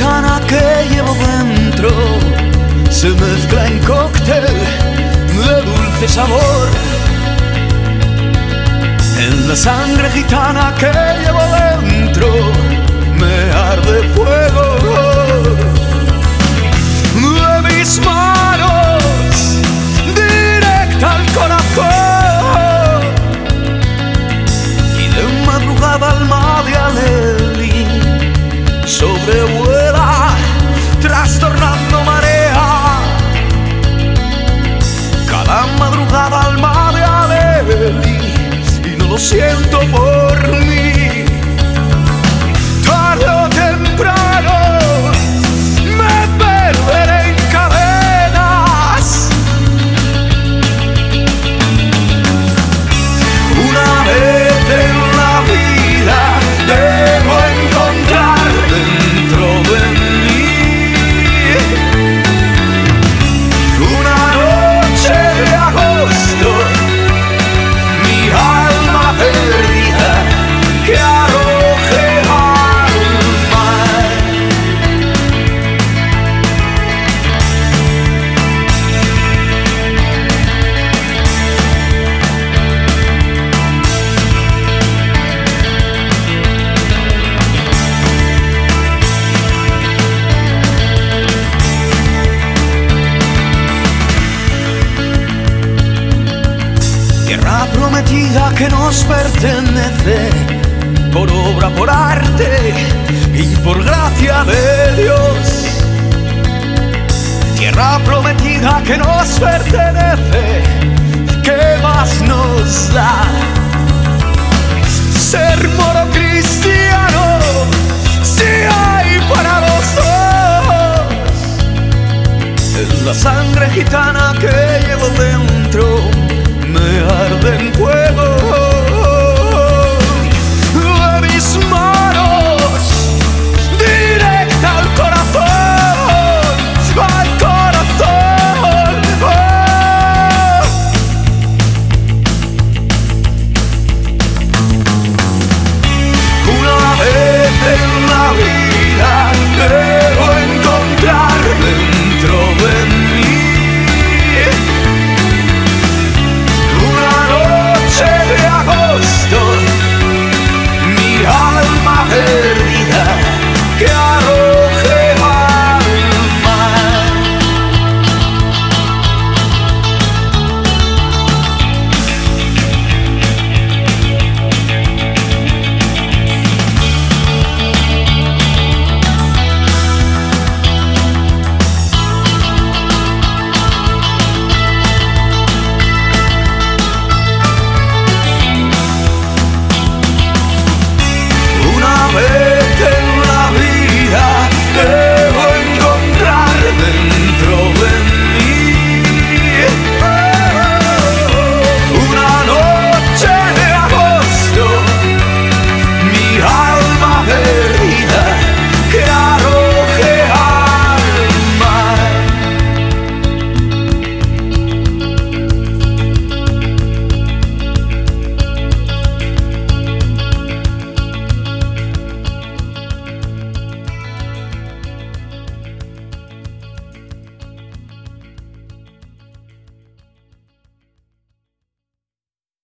gitana que llevo dentro se mezcla en cóctel de dulce sabor. En la sangre gitana que llevo dentro me arde fuego de mis manos directa al corazón. Y de madrugada alma de Aleli sobrevuela trastornando marea. Cada madrugada alma de Aleli y no lo siento por mí. Tarde o temprano me perderé en cadenas. Una vez en la vida debo encontrar dentro de mí una noche de agosto, mi alma perdida que arroje al mar. Tierra prometida que nos pertenece por obra, por arte y por gracia de Dios. Tierra prometida que nos pertenece, ¿qué más nos da? Ser moro cristiano, si hay para los dos. Es la sangre gitana que